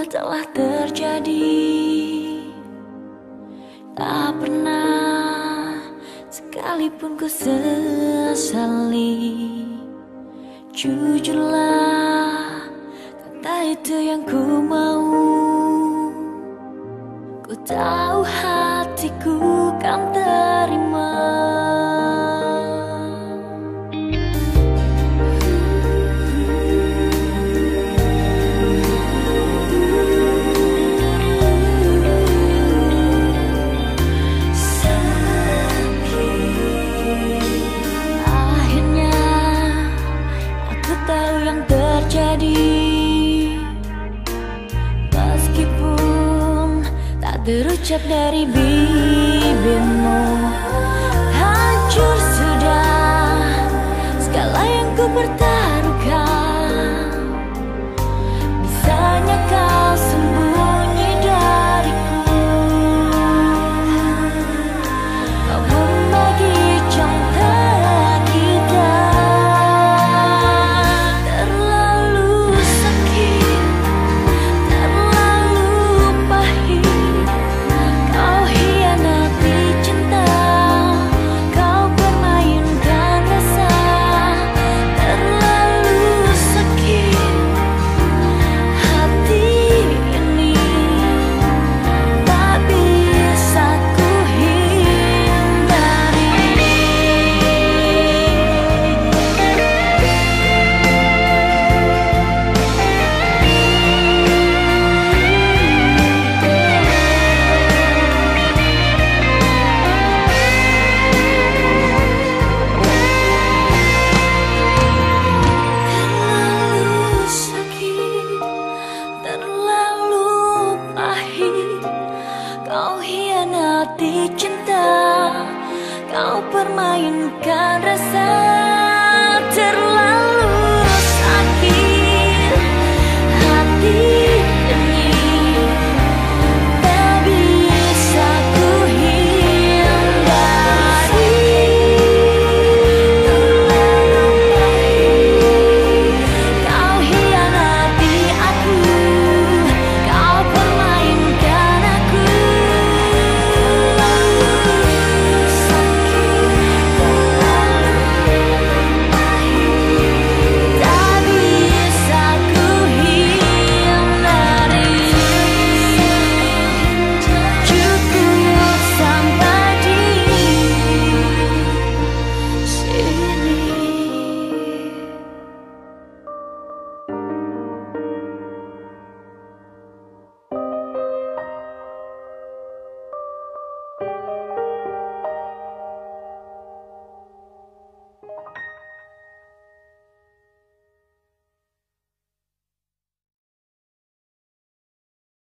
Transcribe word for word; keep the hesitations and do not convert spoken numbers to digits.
telah terjadi, tak pernah sekalipun ku sesali. Jujurlah, kata itu yang ku mau. Ku tahu hatiku kan terima. Meskipun tak terucap dari bibirmu, hancur sudah segala yang ku pertaruhkan. Bisanya kau sembunyi dariku, kau membagi jantara kita. Kau hianati cinta, kau permainkan rasa.